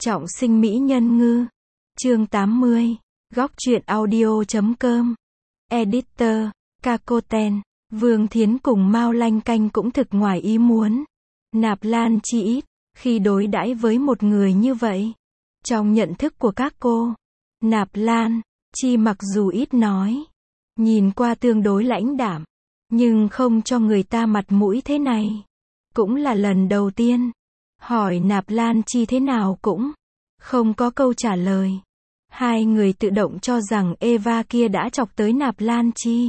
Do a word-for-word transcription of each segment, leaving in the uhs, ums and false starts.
Trọng sinh mỹ nhân ngư. Chương tám mươi. Góc truyện audio chấm com. Editor, Kakoten. Vương Thiến cùng Mao Lanh Canh cũng thực ngoài ý muốn. Nạp Lan chi ít, khi đối đãi với một người như vậy. Trong nhận thức của các cô, Nạp Lan chi mặc dù ít nói, nhìn qua tương đối lãnh đạm, nhưng không cho người ta mặt mũi thế này. Cũng là lần đầu tiên. Hỏi Nạp Lan chi thế nào cũng không có câu trả lời. Hai người tự động cho rằng Eva kia đã chọc tới Nạp Lan chi.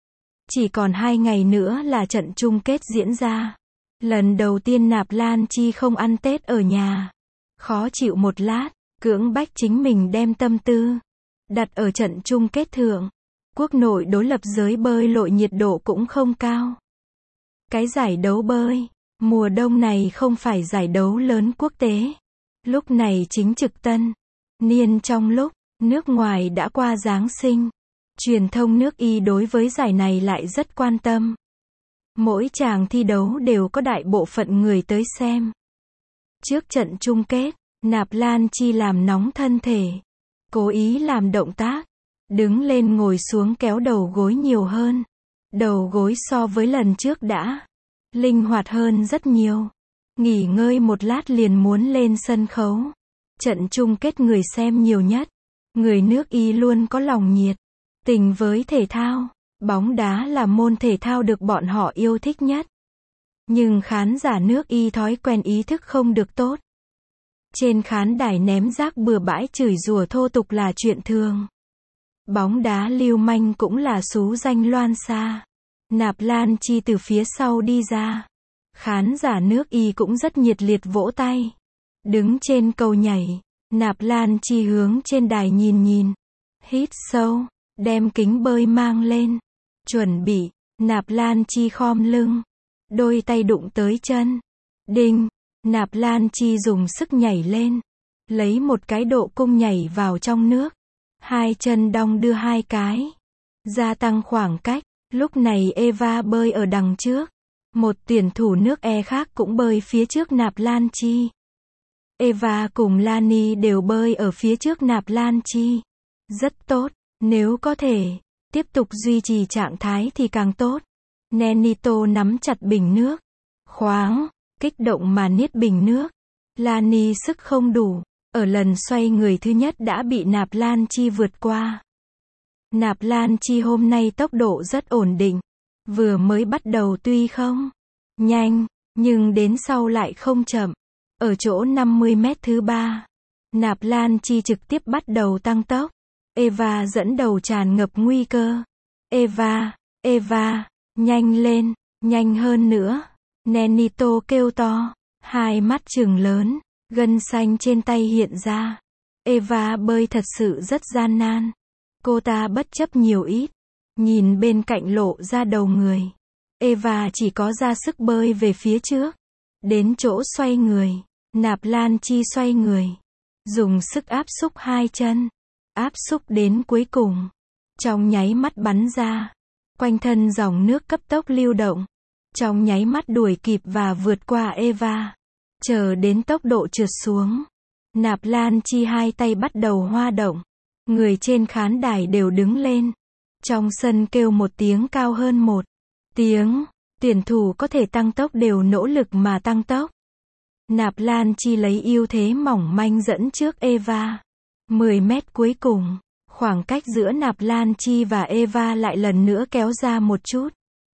Chỉ còn hai ngày nữa là trận chung kết diễn ra. Lần đầu tiên Nạp Lan chi không ăn Tết ở nhà. Khó chịu một lát, cưỡng bách chính mình đem tâm tư đặt ở trận chung kết thượng. Quốc nội đối lập giới bơi lội nhiệt độ cũng không cao. Cái giải đấu bơi mùa đông này không phải giải đấu lớn quốc tế. Lúc này chính trực tân niên, trong lúc nước ngoài đã qua Giáng sinh, truyền thông nước Y đối với giải này lại rất quan tâm. Mỗi chàng thi đấu đều có đại bộ phận người tới xem. Trước trận chung kết, Nạp Lan chi làm nóng thân thể, cố ý làm động tác đứng lên ngồi xuống kéo đầu gối nhiều hơn. Đầu gối so với lần trước đã linh hoạt hơn rất nhiều. Nghỉ ngơi một lát liền muốn lên sân khấu. Trận chung kết người xem nhiều nhất. Người nước Y luôn có lòng nhiệt tình với thể thao. Bóng đá là môn thể thao được bọn họ yêu thích nhất. Nhưng khán giả nước Y thói quen ý thức không được tốt. Trên khán đài ném rác bừa bãi chửi rủa thô tục là chuyện thường. Bóng đá lưu manh cũng là xú danh loan xa. Nạp Lan chi từ phía sau đi ra. Khán giả nước Y cũng rất nhiệt liệt vỗ tay. Đứng trên cầu nhảy, Nạp Lan chi hướng trên đài nhìn nhìn. Hít sâu, đem kính bơi mang lên. Chuẩn bị, Nạp Lan chi khom lưng. Đôi tay đụng tới chân. Đinh, Nạp Lan chi dùng sức nhảy lên. Lấy một cái độ cung nhảy vào trong nước. Hai chân đong đưa hai cái. Gia tăng khoảng cách. Lúc này Eva bơi ở đằng trước. Một tuyển thủ nước E khác cũng bơi phía trước Nạp Lan chi. Eva cùng Lani đều bơi ở phía trước Nạp Lan chi. Rất tốt, nếu có thể tiếp tục duy trì trạng thái thì càng tốt. Nenito nắm chặt bình nước. Khoáng, kích động mà niết bình nước. Lani sức không đủ. Ở lần xoay người thứ nhất đã bị Nạp Lan chi vượt qua. Nạp Lan chi hôm nay tốc độ rất ổn định. Vừa mới bắt đầu tuy không nhanh, nhưng đến sau lại không chậm. Ở chỗ năm mươi mét thứ ba, Nạp Lan chi trực tiếp bắt đầu tăng tốc. Eva dẫn đầu tràn ngập nguy cơ. Eva, Eva, nhanh lên, nhanh hơn nữa. Nenito kêu to, hai mắt trừng lớn, gân xanh trên tay hiện ra. Eva bơi thật sự rất gian nan. Cô ta bất chấp nhiều ít, nhìn bên cạnh lộ ra đầu người. Eva chỉ có ra sức bơi về phía trước. Đến chỗ xoay người, Nạp Lan chi xoay người. Dùng sức áp xúc hai chân. Áp xúc đến cuối cùng. Trong nháy mắt bắn ra. Quanh thân dòng nước cấp tốc lưu động. Trong nháy mắt đuổi kịp và vượt qua Eva. Chờ đến tốc độ trượt xuống. Nạp Lan chi hai tay bắt đầu hoa động. Người trên khán đài đều đứng lên. Trong sân kêu một tiếng cao hơn một tiếng. Tuyển thủ có thể tăng tốc đều nỗ lực mà tăng tốc. Nạp Lan chi lấy ưu thế mỏng manh dẫn trước Eva. mười mét cuối cùng, khoảng cách giữa Nạp Lan chi và Eva lại lần nữa kéo ra một chút.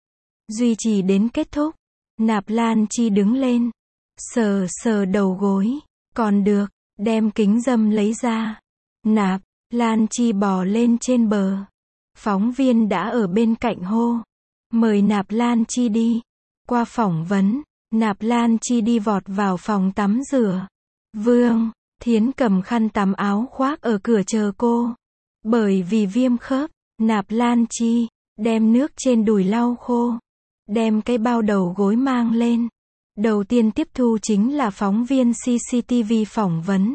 Duy trì đến kết thúc. Nạp Lan chi đứng lên. Sờ sờ đầu gối. Còn được, đem kính râm lấy ra. Nạp Lan chi bò lên trên bờ. Phóng viên đã ở bên cạnh hô. Mời Nạp Lan chi đi. Qua phỏng vấn, Nạp Lan chi đi vọt vào phòng tắm rửa. Vương Thiến cầm khăn tắm áo khoác ở cửa chờ cô. Bởi vì viêm khớp, Nạp Lan chi đem nước trên đùi lau khô. Đem cái bao đầu gối mang lên. Đầu tiên tiếp thu chính là phóng viên xê xê tê vê phỏng vấn.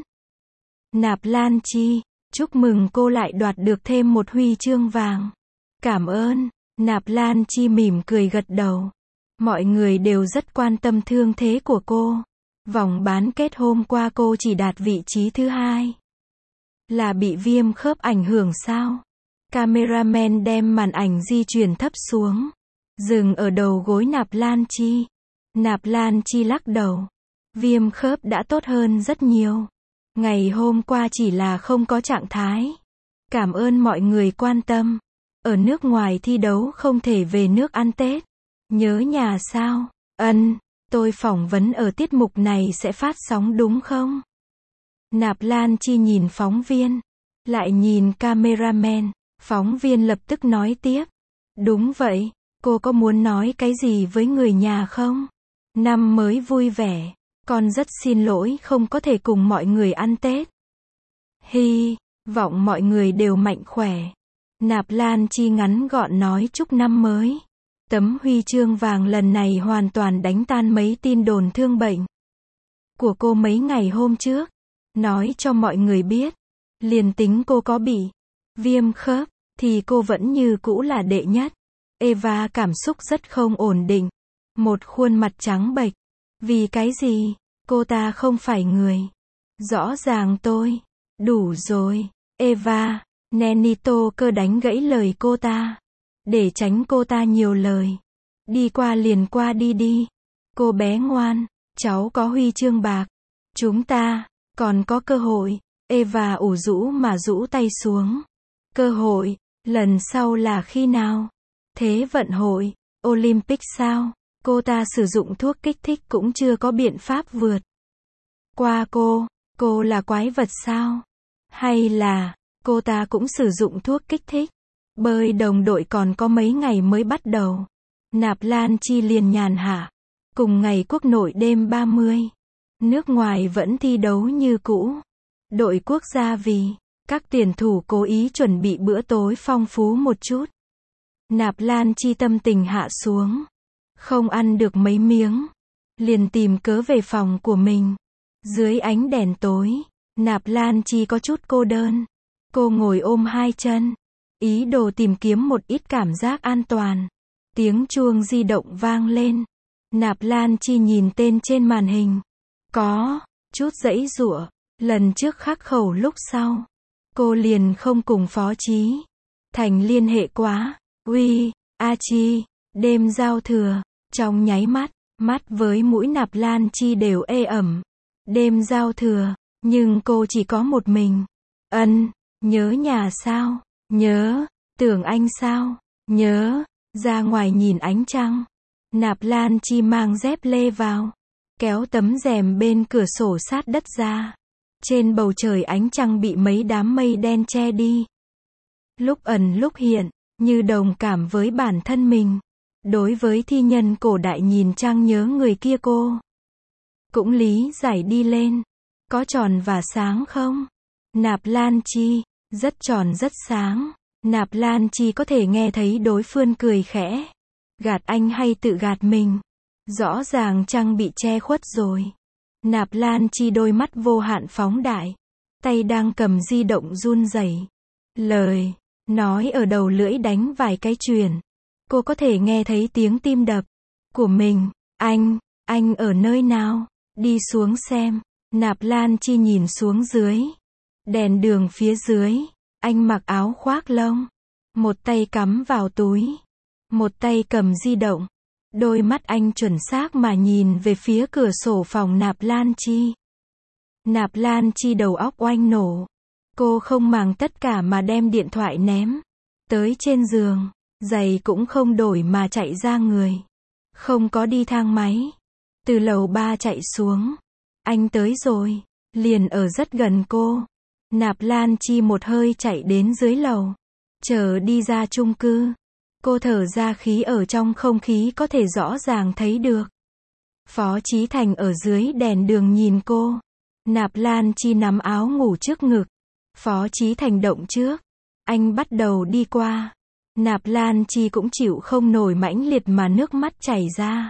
Nạp Lan chi, chúc mừng cô lại đoạt được thêm một huy chương vàng. Cảm ơn. Nạp Lan chi mỉm cười gật đầu. Mọi người đều rất quan tâm thương thế của cô. Vòng bán kết hôm qua cô chỉ đạt vị trí thứ hai. Là bị viêm khớp ảnh hưởng sao? Cameraman đem màn ảnh di chuyển thấp xuống. Dừng ở đầu gối Nạp Lan Chi. Nạp Lan Chi lắc đầu. Viêm khớp đã tốt hơn rất nhiều. Ngày hôm qua chỉ là không có trạng thái. Cảm ơn mọi người quan tâm. Ở nước ngoài thi đấu không thể về nước ăn Tết. Nhớ nhà sao? Ân, tôi phỏng vấn ở tiết mục này sẽ phát sóng đúng không? Nạp Lan Chi nhìn phóng viên. Lại nhìn cameraman. Phóng viên lập tức nói tiếp. Đúng vậy, cô có muốn nói cái gì với người nhà không? Năm mới vui vẻ. Con rất xin lỗi không có thể cùng mọi người ăn Tết. Hy vọng mọi người đều mạnh khỏe. Nạp Lan Chi ngắn gọn nói chúc năm mới. Tấm huy chương vàng lần này hoàn toàn đánh tan mấy tin đồn thương bệnh của cô mấy ngày hôm trước. Nói cho mọi người biết, liền tính cô có bị viêm khớp, thì cô vẫn như cũ là đệ nhất. Eva cảm xúc rất không ổn định. Một khuôn mặt trắng bệch. Vì cái gì? Cô ta không phải người. Rõ ràng tôi. Đủ rồi. Eva. Nenito cơ đánh gãy lời cô ta. Để tránh cô ta nhiều lời. Đi qua liền qua đi đi. Cô bé ngoan. Cháu có huy chương bạc. Chúng ta còn có cơ hội. Eva ủ rũ mà rũ tay xuống. Cơ hội. Lần sau là khi nào? Thế vận hội. Olympic sao? Cô ta sử dụng thuốc kích thích cũng chưa có biện pháp vượt qua cô. Cô là quái vật sao? Hay là cô ta cũng sử dụng thuốc kích thích? Bơi đồng đội còn có mấy ngày mới bắt đầu. Nạp Lan Chi liền nhàn hạ. Cùng ngày quốc nội đêm ba mươi. Nước ngoài vẫn thi đấu như cũ. Đội quốc gia vì các tuyển thủ cố ý chuẩn bị bữa tối phong phú một chút. Nạp Lan Chi tâm tình hạ xuống. Không ăn được mấy miếng. Liền tìm cớ về phòng của mình. Dưới ánh đèn tối, Nạp Lan Chi có chút cô đơn. Cô ngồi ôm hai chân. Ý đồ tìm kiếm một ít cảm giác an toàn. Tiếng chuông di động vang lên. Nạp Lan Chi nhìn tên trên màn hình. Có chút giãy giụa. Lần trước khắc khẩu lúc sau. Cô liền không cùng Phó Chí Thành liên hệ quá. Uy, A Chi, đêm giao thừa. Trong nháy mắt, mắt với mũi Nạp Lan Chi đều ê ẩm. Đêm giao thừa, nhưng cô chỉ có một mình. Ân, nhớ nhà sao? Nhớ, tưởng anh sao? Nhớ, ra ngoài nhìn ánh trăng. Nạp Lan Chi mang dép lê vào. Kéo tấm rèm bên cửa sổ sát đất ra. Trên bầu trời ánh trăng bị mấy đám mây đen che đi. Lúc ẩn lúc hiện, như đồng cảm với bản thân mình. Đối với thi nhân cổ đại nhìn trăng nhớ người kia cô. Cũng lý giải đi lên. Có tròn và sáng không? Nạp Lan Chi, rất tròn rất sáng. Nạp Lan Chi có thể nghe thấy đối phương cười khẽ. Gạt anh hay tự gạt mình? Rõ ràng trăng bị che khuất rồi. Nạp Lan Chi đôi mắt vô hạn phóng đại. Tay đang cầm di động run rẩy. Lời nói ở đầu lưỡi đánh vài cái chuyền. Cô có thể nghe thấy tiếng tim đập của mình. Anh, anh ở nơi nào? Đi xuống xem. Nạp Lan Chi nhìn xuống dưới. Đèn đường phía dưới. Anh mặc áo khoác lông. Một tay cắm vào túi. Một tay cầm di động. Đôi mắt anh chuẩn xác mà nhìn về phía cửa sổ phòng Nạp Lan Chi. Nạp Lan Chi đầu óc oanh nổ. Cô không màng tất cả mà đem điện thoại ném tới trên giường. Giày cũng không đổi mà chạy ra người. Không có đi thang máy. Từ lầu ba chạy xuống. Anh tới rồi. Liền ở rất gần cô. Nạp Lan Chi một hơi chạy đến dưới lầu. Chờ đi ra chung cư. Cô thở ra khí ở trong không khí có thể rõ ràng thấy được. Phó Chí Thành ở dưới đèn đường nhìn cô. Nạp Lan Chi nắm áo ngủ trước ngực. Phó Chí Thành động trước. Anh bắt đầu đi qua. Nạp Lan Chi cũng chịu không nổi mãnh liệt mà nước mắt chảy ra.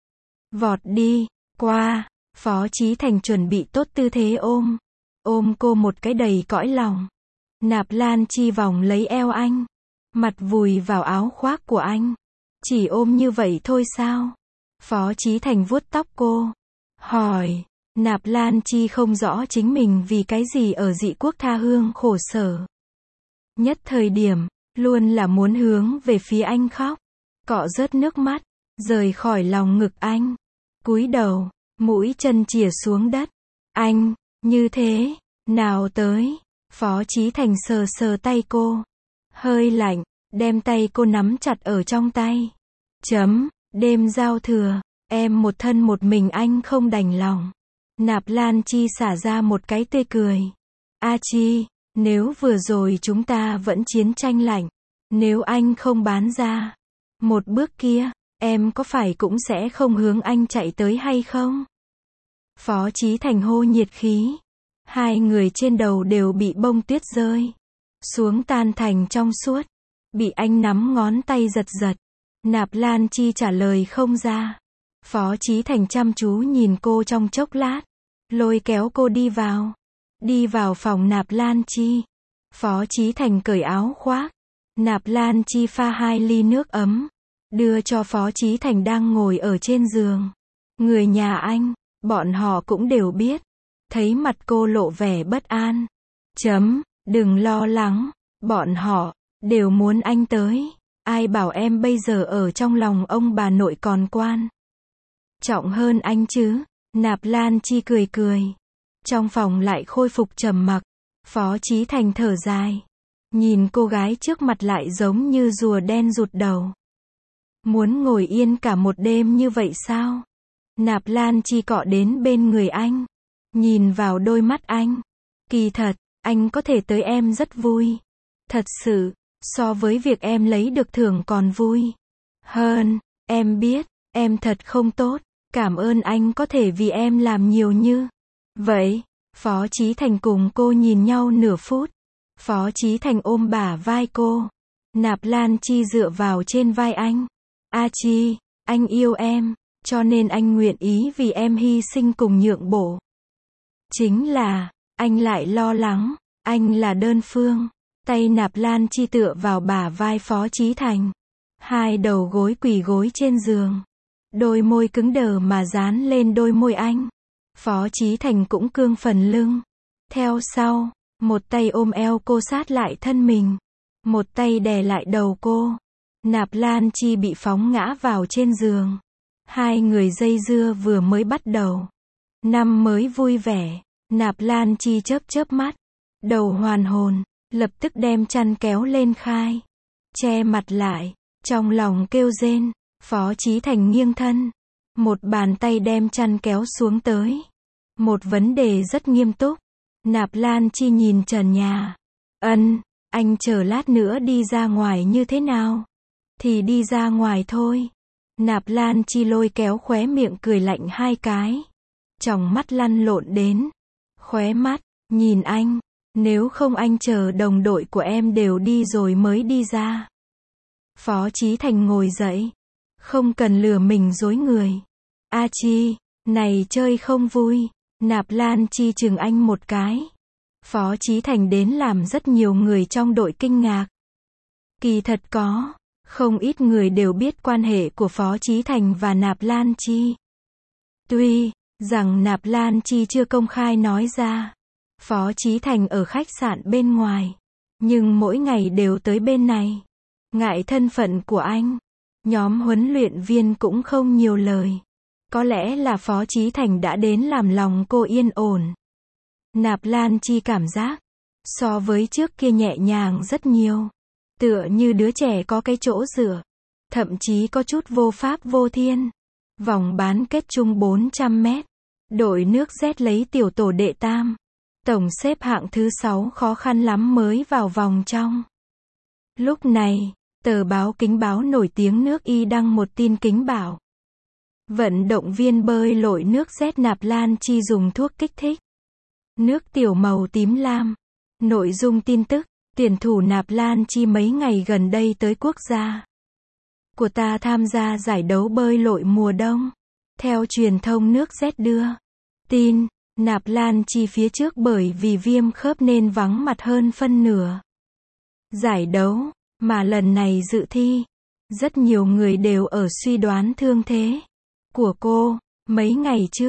Vọt đi, qua. Phó Chí Thành chuẩn bị tốt tư thế ôm. Ôm cô một cái đầy cõi lòng. Nạp Lan Chi vòng lấy eo anh. Mặt vùi vào áo khoác của anh. Chỉ ôm như vậy thôi sao? Phó Chí Thành vuốt tóc cô. Hỏi, Nạp Lan Chi không rõ chính mình vì cái gì ở dị quốc tha hương khổ sở. Nhất thời điểm, luôn là muốn hướng về phía anh khóc, cọ rớt nước mắt, rời khỏi lòng ngực anh. Cúi đầu, mũi chân chìa xuống đất. Anh, như thế, nào tới. Phó Chí Thành sờ sờ tay cô. Hơi lạnh, đem tay cô nắm chặt ở trong tay. Chấm, đêm giao thừa, em một thân một mình anh không đành lòng. Nạp Lan Chi xả ra một cái tươi cười. A Chi, nếu vừa rồi chúng ta vẫn chiến tranh lạnh, nếu anh không bán ra một bước kia, em có phải cũng sẽ không hướng anh chạy tới hay không? Phó Chí Thành hô nhiệt khí. Hai người trên đầu đều bị bông tuyết rơi xuống tan thành trong suốt. Bị anh nắm ngón tay giật giật. Nạp Lan Chi trả lời không ra. Phó Chí Thành chăm chú nhìn cô trong chốc lát, lôi kéo cô đi vào. Đi vào phòng Nạp Lan Chi. Phó Chí Thành cởi áo khoác. Nạp Lan Chi pha hai ly nước ấm, đưa cho Phó Chí Thành đang ngồi ở trên giường. Người nhà anh, bọn họ cũng đều biết. Thấy mặt cô lộ vẻ bất an. Chấm, đừng lo lắng, bọn họ đều muốn anh tới. Ai bảo em bây giờ ở trong lòng ông bà nội còn quan trọng hơn anh chứ? Nạp Lan Chi cười cười. Trong phòng lại khôi phục trầm mặc. Phó Chí Thành thở dài. Nhìn cô gái trước mặt lại giống như rùa đen rụt đầu. Muốn ngồi yên cả một đêm như vậy sao? Nạp Lan Chi cọ đến bên người anh. Nhìn vào đôi mắt anh. Kỳ thật, anh có thể tới em rất vui. Thật sự, so với việc em lấy được thưởng còn vui hơn. Em biết, em thật không tốt. Cảm ơn anh có thể vì em làm nhiều như vậy. Phó Chí Thành cùng cô nhìn nhau nửa phút. Phó Chí Thành ôm bả vai cô. Nạp Lan Chi dựa vào trên vai anh. A Chi, anh yêu em, cho nên anh nguyện ý vì em hy sinh cùng nhượng bộ. Chính là, anh lại lo lắng, anh là đơn phương. Tay Nạp Lan Chi tựa vào bả vai Phó Chí Thành. Hai đầu gối quỳ gối trên giường. Đôi môi cứng đờ mà dán lên đôi môi anh. Phó Chí Thành cũng cương phần lưng. Theo sau, một tay ôm eo cô sát lại thân mình. Một tay đè lại đầu cô. Nạp Lan Chi bị phóng ngã vào trên giường. Hai người dây dưa vừa mới bắt đầu. Năm mới vui vẻ. Nạp Lan Chi chớp chớp mắt. Đầu hoàn hồn, lập tức đem chăn kéo lên khai. Che mặt lại, trong lòng kêu rên. Phó Chí Thành nghiêng thân. Một bàn tay đem chăn kéo xuống tới. Một vấn đề rất nghiêm túc. Nạp Lan Chi nhìn trần nhà. Ân, anh chờ lát nữa đi ra ngoài như thế nào? Thì đi ra ngoài thôi. Nạp Lan Chi lôi kéo khóe miệng cười lạnh hai cái. Tròng mắt lăn lộn đến. Khóe mắt, nhìn anh. Nếu không anh chờ đồng đội của em đều đi rồi mới đi ra. Phó Chí Thành ngồi dậy. Không cần lừa mình dối người. A Chi, này chơi không vui. Nạp Lan Chi chừng anh một cái. Phó Chí Thành đến làm rất nhiều người trong đội kinh ngạc. Kỳ thật có, không ít người đều biết quan hệ của Phó Chí Thành và Nạp Lan Chi. Tuy rằng Nạp Lan Chi chưa công khai nói ra, Phó Chí Thành ở khách sạn bên ngoài, nhưng mỗi ngày đều tới bên này. Ngại thân phận của anh, nhóm huấn luyện viên cũng không nhiều lời. Có lẽ là Phó Chí Thành đã đến làm lòng cô yên ổn. Nạp Lan Chi cảm giác, so với trước kia nhẹ nhàng rất nhiều. Tựa như đứa trẻ có cái chỗ dựa. Thậm chí có chút vô pháp vô thiên. Vòng bán kết chung bốn trăm mét. Đội nước Z lấy tiểu tổ đệ tam. Tổng xếp hạng thứ sáu khó khăn lắm mới vào vòng trong. Lúc này, tờ báo Kính Báo nổi tiếng nước Y đăng một tin kính bảo. Vận động viên bơi lội nước Z Nạp Lan Chi dùng thuốc kích thích. Nước tiểu màu tím lam. Nội dung tin tức, tuyển thủ Nạp Lan Chi mấy ngày gần đây tới quốc gia của ta tham gia giải đấu bơi lội mùa đông. Theo truyền thông nước Z đưa tin, Nạp Lan Chi phía trước bởi vì viêm khớp nên vắng mặt hơn phân nửa giải đấu, mà lần này dự thi, rất nhiều người đều ở suy đoán thương thế của cô. Mấy ngày trước,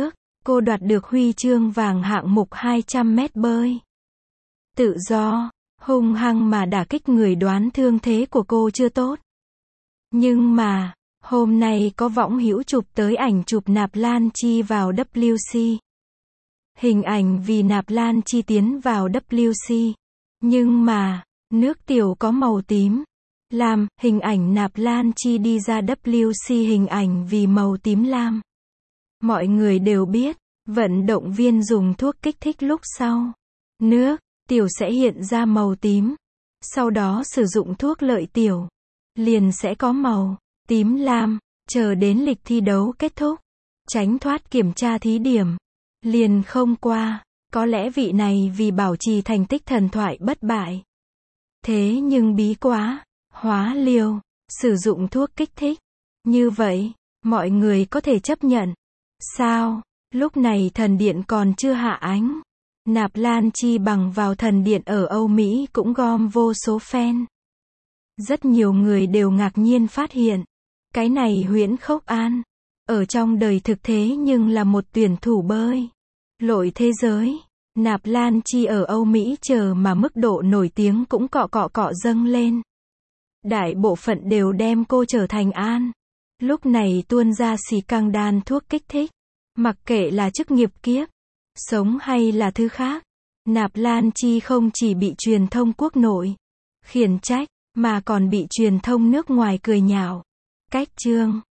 Cô đoạt được huy chương vàng hạng mục hai trăm mét bơi tự do, hung hăng mà đả kích người đoán thương thế của cô chưa tốt. Nhưng mà, hôm nay có võng hữu chụp tới ảnh chụp Nạp Lan Chi vào W C. Hình ảnh vì Nạp Lan Chi tiến vào W C. Nhưng mà, nước tiểu có màu tím. Lam, hình ảnh Nạp Lan Chi đi ra W C hình ảnh vì màu tím lam. Mọi người đều biết, vận động viên dùng thuốc kích thích lúc sau. Nước tiểu sẽ hiện ra màu tím. Sau đó sử dụng thuốc lợi tiểu. Liền sẽ có màu tím lam. Chờ đến lịch thi đấu kết thúc. Tránh thoát kiểm tra thí điểm. Liền không qua. Có lẽ vị này vì bảo trì thành tích thần thoại bất bại. Thế nhưng bí quá. Hóa liều. Sử dụng thuốc kích thích. Như vậy, mọi người có thể chấp nhận. Sao? Lúc này thần điện còn chưa hạ ánh. Nạp Lan Chi bằng vào thần điện ở Âu Mỹ cũng gom vô số fan. Rất nhiều người đều ngạc nhiên phát hiện. Cái này Huyễn Khốc An. Ở trong đời thực thế nhưng là một tuyển thủ bơi lội thế giới. Nạp Lan Chi ở Âu Mỹ chờ mà mức độ nổi tiếng cũng cọ cọ cọ dâng lên. Đại bộ phận đều đem cô trở thành An. Lúc này tuôn ra xì căng đan thuốc kích thích. Mặc kệ là chức nghiệp kiếp, sống hay là thứ khác. Nạp Lan Chi không chỉ bị truyền thông quốc nội khiển trách, mà còn bị truyền thông nước ngoài cười nhạo. Cách chương